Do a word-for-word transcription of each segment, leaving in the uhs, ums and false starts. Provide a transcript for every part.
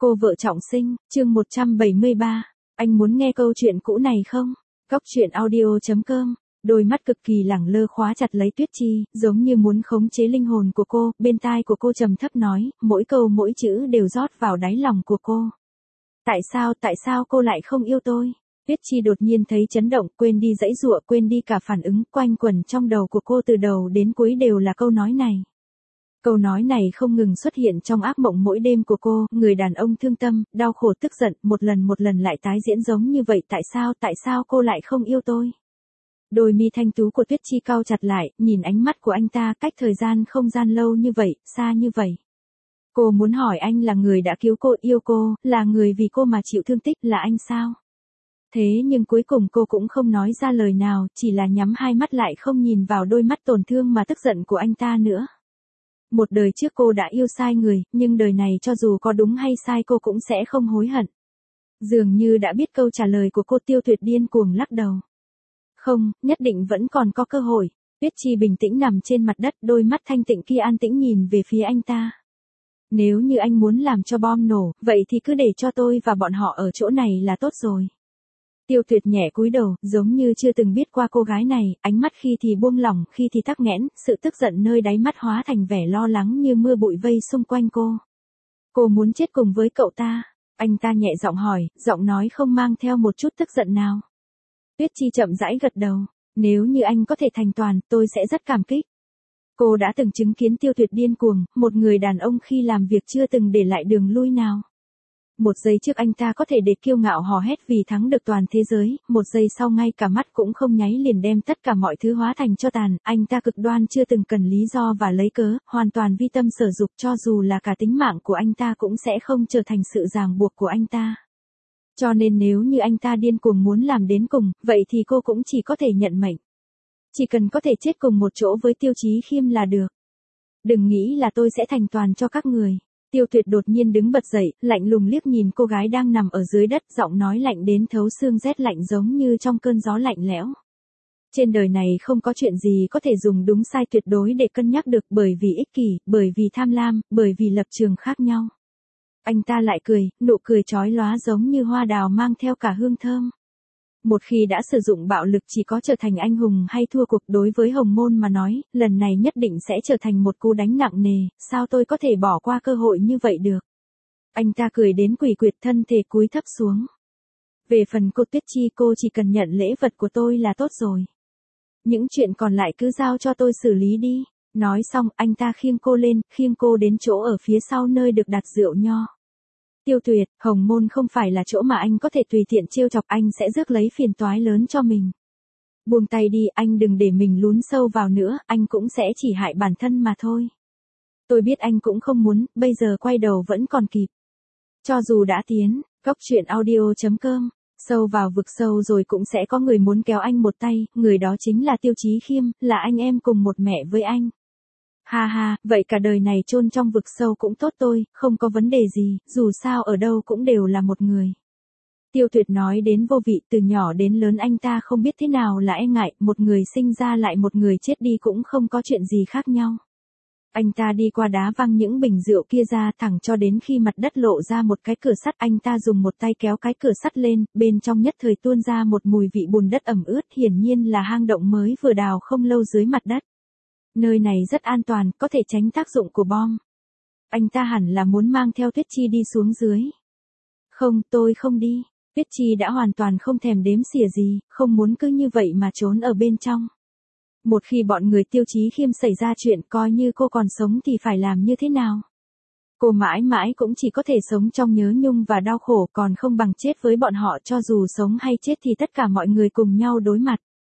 Cô vợ trọng sinh, chương một trăm bảy mươi ba. Anh muốn nghe câu chuyện cũ này không? Góc truyện audio chấm com. Đôi mắt cực kỳ lẳng lơ khóa chặt lấy Tuyết Chi, giống như muốn khống chế linh hồn của cô, bên tai của cô trầm thấp nói, mỗi câu mỗi chữ đều rót vào đáy lòng của cô. Tại sao, tại sao cô lại không yêu tôi? Tuyết Chi đột nhiên thấy chấn động, quên đi dãy dụa, quên đi cả phản ứng, quanh quẩn trong đầu của cô từ đầu đến cuối đều là câu nói này. Câu nói này không ngừng xuất hiện trong ác mộng mỗi đêm của cô, người đàn ông thương tâm, đau khổ tức giận, một lần một lần lại tái diễn giống như vậy. Tại sao, tại sao cô lại không yêu tôi? Đôi mi thanh tú của Tuyết Chi cau chặt lại, nhìn ánh mắt của anh ta, cách thời gian không gian lâu như vậy, xa như vậy. Cô muốn hỏi anh là người đã cứu cô, yêu cô, là người vì cô mà chịu thương tích, là anh sao? Thế nhưng cuối cùng cô cũng không nói ra lời nào, chỉ là nhắm hai mắt lại không nhìn vào đôi mắt tổn thương mà tức giận của anh ta nữa. Một đời trước cô đã yêu sai người, nhưng đời này cho dù có đúng hay sai cô cũng sẽ không hối hận. Dường như đã biết câu trả lời của cô, Tiêu Tuyệt điên cuồng lắc đầu. Không, nhất định vẫn còn có cơ hội. Tuyết Chi bình tĩnh nằm trên mặt đất, đôi mắt thanh tịnh kia an tĩnh nhìn về phía anh ta. Nếu như anh muốn làm cho bom nổ, vậy thì cứ để cho tôi và bọn họ ở chỗ này là tốt rồi. Tiêu Tuyệt nhẹ cúi đầu, giống như chưa từng biết qua cô gái này, ánh mắt khi thì buông lỏng, khi thì tắc nghẽn, sự tức giận nơi đáy mắt hóa thành vẻ lo lắng như mưa bụi vây xung quanh cô. Cô muốn chết cùng với cậu ta? Anh ta nhẹ giọng hỏi, giọng nói không mang theo một chút tức giận nào. Tuyết Chi chậm rãi gật đầu, nếu như anh có thể thành toàn, tôi sẽ rất cảm kích. Cô đã từng chứng kiến Tiêu Tuyệt điên cuồng, một người đàn ông khi làm việc chưa từng để lại đường lui nào. Một giây trước anh ta có thể để kiêu ngạo hò hét vì thắng được toàn thế giới, một giây sau ngay cả mắt cũng không nháy liền đem tất cả mọi thứ hóa thành tro tàn, anh ta cực đoan chưa từng cần lý do và lấy cớ, hoàn toàn vi tâm sở dục, cho dù là cả tính mạng của anh ta cũng sẽ không trở thành sự ràng buộc của anh ta. Cho nên nếu như anh ta điên cuồng muốn làm đến cùng, vậy thì cô cũng chỉ có thể nhận mệnh. Chỉ cần có thể chết cùng một chỗ với Tiêu Chí Khiêm là được. Đừng nghĩ là tôi sẽ thành toàn cho các người. Tiêu Tuyệt đột nhiên đứng bật dậy, lạnh lùng liếc nhìn cô gái đang nằm ở dưới đất, giọng nói lạnh đến thấu xương, rét lạnh giống như trong cơn gió lạnh lẽo. Trên đời này không có chuyện gì có thể dùng đúng sai tuyệt đối để cân nhắc được, bởi vì ích kỷ, bởi vì tham lam, bởi vì lập trường khác nhau. Anh ta lại cười, nụ cười chói lóa giống như hoa đào mang theo cả hương thơm. Một khi đã sử dụng bạo lực chỉ có trở thành anh hùng hay thua cuộc, đối với Hồng Môn mà nói, lần này nhất định sẽ trở thành một cú đánh nặng nề, sao tôi có thể bỏ qua cơ hội như vậy được. Anh ta cười đến quỷ quyệt, thân thể cúi thấp xuống. Về phần cô Tuyết Chi, cô chỉ cần nhận lễ vật của tôi là tốt rồi. Những chuyện còn lại cứ giao cho tôi xử lý đi. Nói xong, anh ta khiêng cô lên, khiêng cô đến chỗ ở phía sau nơi được đặt rượu nho. Tiêu Tuyệt, Hồng Môn không phải là chỗ mà anh có thể tùy tiện trêu chọc, anh sẽ rước lấy phiền toái lớn cho mình. Buông tay đi, anh đừng để mình lún sâu vào nữa, anh cũng sẽ chỉ hại bản thân mà thôi. Tôi biết anh cũng không muốn, bây giờ quay đầu vẫn còn kịp. Cho dù đã tiến, góc truyện audio chấm com, sâu vào vực sâu rồi cũng sẽ có người muốn kéo anh một tay, người đó chính là Tiêu Chí Khiêm, là anh em cùng một mẹ với anh. Ha ha, vậy cả đời này chôn trong vực sâu cũng tốt, tôi, không có vấn đề gì, dù sao ở đâu cũng đều là một người. Tiêu Tuyệt nói đến vô vị, từ nhỏ đến lớn anh ta không biết thế nào là e ngại, một người sinh ra lại một người chết đi cũng không có chuyện gì khác nhau. Anh ta đi qua đá văng những bình rượu kia ra thẳng cho đến khi mặt đất lộ ra một cái cửa sắt, anh ta dùng một tay kéo cái cửa sắt lên, bên trong nhất thời tuôn ra một mùi vị bùn đất ẩm ướt, hiển nhiên là hang động mới vừa đào không lâu dưới mặt đất. Nơi này rất an toàn, có thể tránh tác dụng của bom. Anh ta hẳn là muốn mang theo Tuyết Chi đi xuống dưới. Không, tôi không đi. Tuyết Chi đã hoàn toàn không thèm đếm xỉa gì, không muốn cứ như vậy mà trốn ở bên trong. Một khi bọn người Tiêu Chí Khiêm xảy ra chuyện, coi như cô còn sống thì phải làm như thế nào? Cô mãi mãi cũng chỉ có thể sống trong nhớ nhung và đau khổ, còn không bằng chết với bọn họ, cho dù sống hay chết thì tất cả mọi người cùng nhau đối mặt.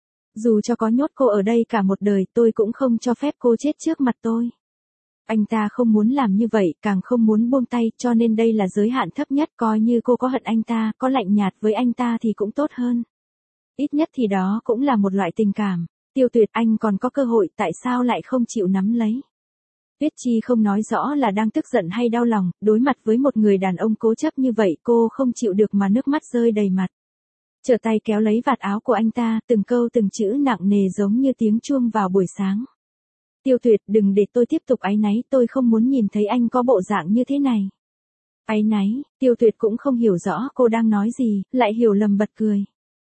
Dù cho có nhốt cô ở đây cả một đời, tôi cũng không cho phép cô chết trước mặt tôi. Anh ta không muốn làm như vậy, càng không muốn buông tay, cho nên đây là giới hạn thấp nhất, coi như cô có hận anh ta, có lạnh nhạt với anh ta thì cũng tốt hơn. Ít nhất thì đó cũng là một loại tình cảm. Tiêu Tuyệt, anh còn có cơ hội, tại sao lại không chịu nắm lấy? Tuyết Chi không nói rõ là đang tức giận hay đau lòng, đối mặt với một người đàn ông cố chấp như vậy, cô không chịu được mà nước mắt rơi đầy mặt. Trở tay kéo lấy vạt áo của anh ta, từng câu từng chữ nặng nề giống như tiếng chuông vào buổi sáng. Tiêu Tuyệt, đừng để tôi tiếp tục áy náy, tôi không muốn nhìn thấy anh có bộ dạng như thế này. Áy náy, Tiêu Tuyệt cũng không hiểu rõ cô đang nói gì, lại hiểu lầm bật cười.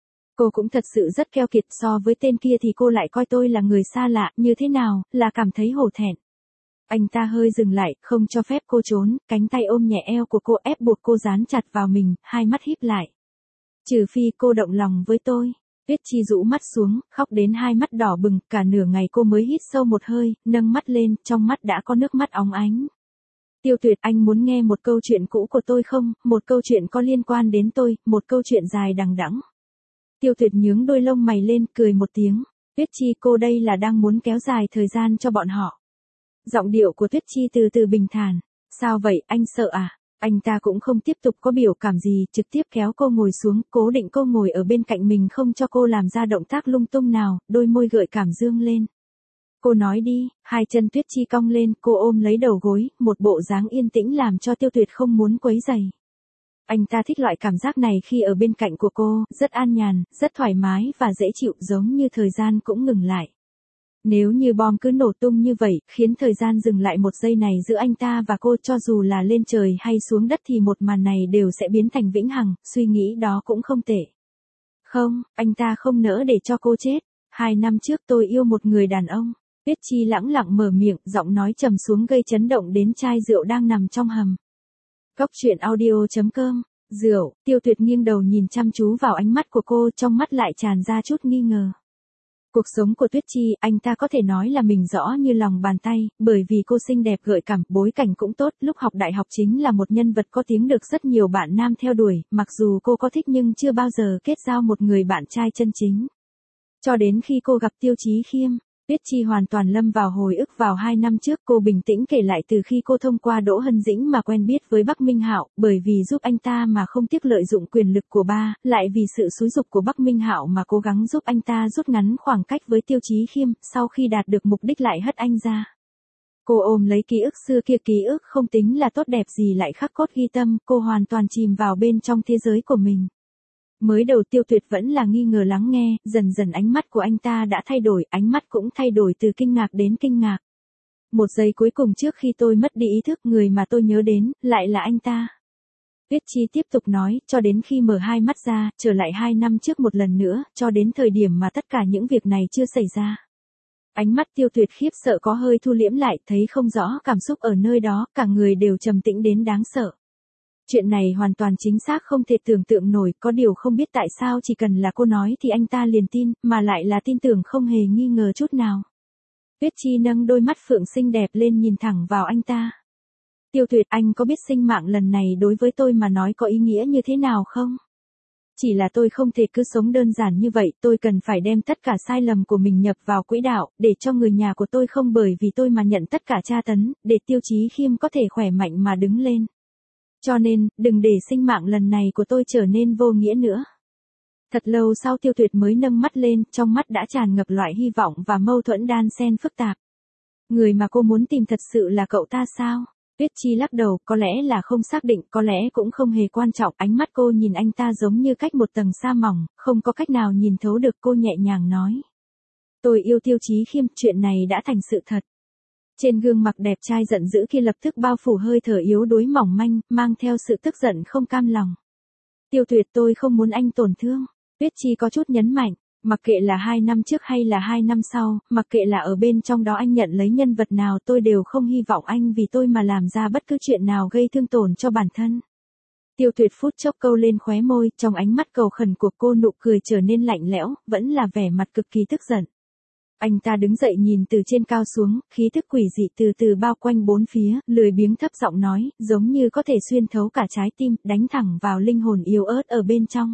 Cô cũng thật sự rất keo kiệt, so với tên kia thì cô lại coi tôi là người xa lạ, như thế nào, là cảm thấy hổ thẹn. Anh ta hơi dừng lại, không cho phép cô trốn, cánh tay ôm nhẹ eo của cô ép buộc cô dán chặt vào mình, hai mắt híp lại. Trừ phi cô động lòng với tôi. Tuyết Chi rũ mắt xuống, khóc đến hai mắt đỏ bừng, cả nửa ngày cô mới hít sâu một hơi, nâng mắt lên, trong mắt đã có nước mắt óng ánh. Tiêu Tuyệt, anh muốn nghe một câu chuyện cũ của tôi không, một câu chuyện có liên quan đến tôi, một câu chuyện dài đằng đẵng. Tiêu Tuyệt nhướng đôi lông mày lên, cười một tiếng. Tuyết Chi, cô đây là đang muốn kéo dài thời gian cho bọn họ. Giọng điệu của Tuyết Chi từ từ bình thản. Sao vậy, anh sợ à? Anh ta cũng không tiếp tục có biểu cảm gì, trực tiếp kéo cô ngồi xuống, cố định cô ngồi ở bên cạnh mình không cho cô làm ra động tác lung tung nào, đôi môi gợi cảm dương lên. Cô nói đi, hai chân Tuyết Chi cong lên, cô ôm lấy đầu gối, một bộ dáng yên tĩnh làm cho Tiêu Tuyệt không muốn quấy rầy. Anh ta thích loại cảm giác này khi ở bên cạnh của cô, rất an nhàn, rất thoải mái và dễ chịu, giống như thời gian cũng ngừng lại. Nếu như bom cứ nổ tung như vậy, khiến thời gian dừng lại một giây này giữa anh ta và cô, cho dù là lên trời hay xuống đất thì một màn này đều sẽ biến thành vĩnh hằng, suy nghĩ đó cũng không tệ. Không, anh ta không nỡ để cho cô chết. Hai năm trước tôi yêu một người đàn ông. Tuyết Chi lẳng lặng mở miệng, giọng nói trầm xuống gây chấn động đến chai rượu đang nằm trong hầm. Cốc truyện audio chấm com, rượu, Tiêu Tuyệt nghiêng đầu nhìn chăm chú vào ánh mắt của cô, trong mắt lại tràn ra chút nghi ngờ. Cuộc sống của Tuyết Chi, anh ta có thể nói là mình rõ như lòng bàn tay, bởi vì cô xinh đẹp gợi cảm, bối cảnh cũng tốt, lúc học đại học chính là một nhân vật có tiếng được rất nhiều bạn nam theo đuổi, mặc dù cô có thích nhưng chưa bao giờ kết giao một người bạn trai chân chính. Cho đến khi cô gặp Tiêu Chí Khiêm, Tuyết Chi hoàn toàn lâm vào hồi ức vào hai năm trước, cô bình tĩnh kể lại từ khi cô thông qua Đỗ Hân Dĩnh mà quen biết với Bắc Minh Hạo, bởi vì giúp anh ta mà không tiếc lợi dụng quyền lực của ba, lại vì sự xúi giục của Bắc Minh Hạo mà cố gắng giúp anh ta rút ngắn khoảng cách với Tiêu Chí Khiêm, sau khi đạt được mục đích lại hất anh ra. Cô ôm lấy ký ức xưa kia, ký ức không tính là tốt đẹp gì lại khắc cốt ghi tâm, cô hoàn toàn chìm vào bên trong thế giới của mình. Mới đầu Tiêu Tuyệt vẫn là nghi ngờ lắng nghe, dần dần ánh mắt của anh ta đã thay đổi, ánh mắt cũng thay đổi từ kinh ngạc đến kinh ngạc. Một giây cuối cùng trước khi tôi mất đi ý thức, người mà tôi nhớ đến, lại là anh ta. Tuyết Chi tiếp tục nói, cho đến khi mở hai mắt ra, trở lại hai năm trước một lần nữa, cho đến thời điểm mà tất cả những việc này chưa xảy ra. Ánh mắt Tiêu Tuyệt khiếp sợ có hơi thu liễm lại, thấy không rõ cảm xúc ở nơi đó, cả người đều trầm tĩnh đến đáng sợ. Chuyện này hoàn toàn chính xác không thể tưởng tượng nổi, có điều không biết tại sao chỉ cần là cô nói thì anh ta liền tin, mà lại là tin tưởng không hề nghi ngờ chút nào. Tuyết Chi nâng đôi mắt phượng xinh đẹp lên nhìn thẳng vào anh ta. Tiêu Tuyệt, anh có biết sinh mạng lần này đối với tôi mà nói có ý nghĩa như thế nào không? Chỉ là tôi không thể cứ sống đơn giản như vậy, tôi cần phải đem tất cả sai lầm của mình nhập vào quỹ đạo, để cho người nhà của tôi không bởi vì tôi mà nhận tất cả tra tấn, để Tiêu Chí Khiêm có thể khỏe mạnh mà đứng lên. Cho nên, đừng để sinh mạng lần này của tôi trở nên vô nghĩa nữa. Thật lâu sau Tiêu Tuyệt mới nâng mắt lên, trong mắt đã tràn ngập loại hy vọng và mâu thuẫn đan xen phức tạp. Người mà cô muốn tìm thật sự là cậu ta sao? Tuyết Chi lắc đầu, có lẽ là không xác định, có lẽ cũng không hề quan trọng. Ánh mắt cô nhìn anh ta giống như cách một tầng sa mỏng, không có cách nào nhìn thấu được. Cô nhẹ nhàng nói. Tôi yêu Tiêu Chí Khiêm, chuyện này đã thành sự thật. Trên gương mặt đẹp trai giận dữ kia lập tức bao phủ hơi thở yếu đuối mỏng manh, mang theo sự tức giận không cam lòng. Tiêu Tuyệt, tôi không muốn anh tổn thương. Tuyết Chi có chút nhấn mạnh, mặc kệ là hai năm trước hay là hai năm sau, mặc kệ là ở bên trong đó anh nhận lấy nhân vật nào, tôi đều không hy vọng anh vì tôi mà làm ra bất cứ chuyện nào gây thương tổn cho bản thân. Tiêu Tuyệt phút chốc câu lên khóe môi, trong ánh mắt cầu khẩn của cô nụ cười trở nên lạnh lẽo, vẫn là vẻ mặt cực kỳ tức giận. Anh ta đứng dậy nhìn từ trên cao xuống, khí thức quỷ dị từ từ bao quanh bốn phía, lười biếng thấp giọng nói, giống như có thể xuyên thấu cả trái tim, đánh thẳng vào linh hồn yếu ớt ở bên trong.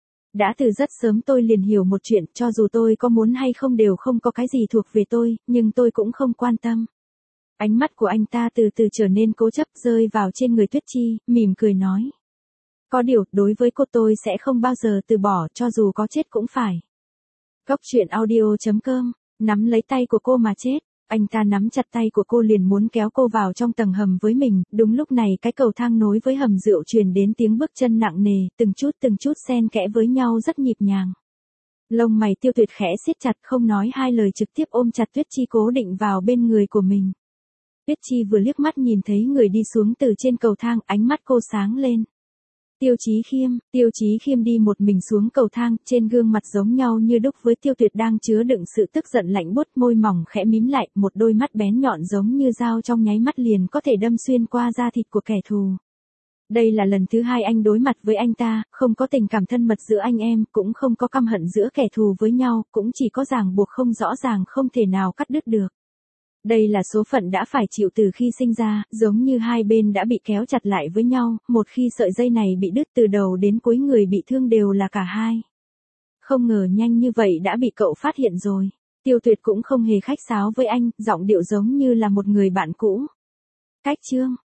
Đã từ rất sớm tôi liền hiểu một chuyện, cho dù tôi có muốn hay không đều không có cái gì thuộc về tôi, nhưng tôi cũng không quan tâm. Ánh mắt của anh ta từ từ trở nên cố chấp, rơi vào trên người Tuyết Chi, mỉm cười nói. Có điều, đối với cô tôi sẽ không bao giờ từ bỏ, cho dù có chết cũng phải. Cốc truyện audio chấm com, nắm lấy tay của cô mà chết. Anh ta nắm chặt tay của cô liền muốn kéo cô vào trong tầng hầm với mình, đúng lúc này cái cầu thang nối với hầm rượu truyền đến tiếng bước chân nặng nề, từng chút từng chút xen kẽ với nhau rất nhịp nhàng. Lông mày Tiêu Tuyệt khẽ siết chặt, không nói hai lời trực tiếp ôm chặt Tuyết Chi cố định vào bên người của mình. Tuyết Chi vừa liếc mắt nhìn thấy người đi xuống từ trên cầu thang, ánh mắt cô sáng lên. Tiêu Chí Khiêm, Tiêu Chí Khiêm đi một mình xuống cầu thang, trên gương mặt giống nhau như đúc với Tiêu Tuyệt đang chứa đựng sự tức giận lạnh buốt, môi mỏng khẽ mím lại, một đôi mắt bén nhọn giống như dao trong nháy mắt liền có thể đâm xuyên qua da thịt của kẻ thù. Đây là lần thứ hai anh đối mặt với anh ta, không có tình cảm thân mật giữa anh em, cũng không có căm hận giữa kẻ thù với nhau, cũng chỉ có ràng buộc không rõ ràng không thể nào cắt đứt được. Đây là số phận đã phải chịu từ khi sinh ra, giống như hai bên đã bị kéo chặt lại với nhau, một khi sợi dây này bị đứt từ đầu đến cuối người bị thương đều là cả hai. Không ngờ nhanh như vậy đã bị cậu phát hiện rồi. Tiêu Tuyệt cũng không hề khách sáo với anh, giọng điệu giống như là một người bạn cũ. Cách Trương,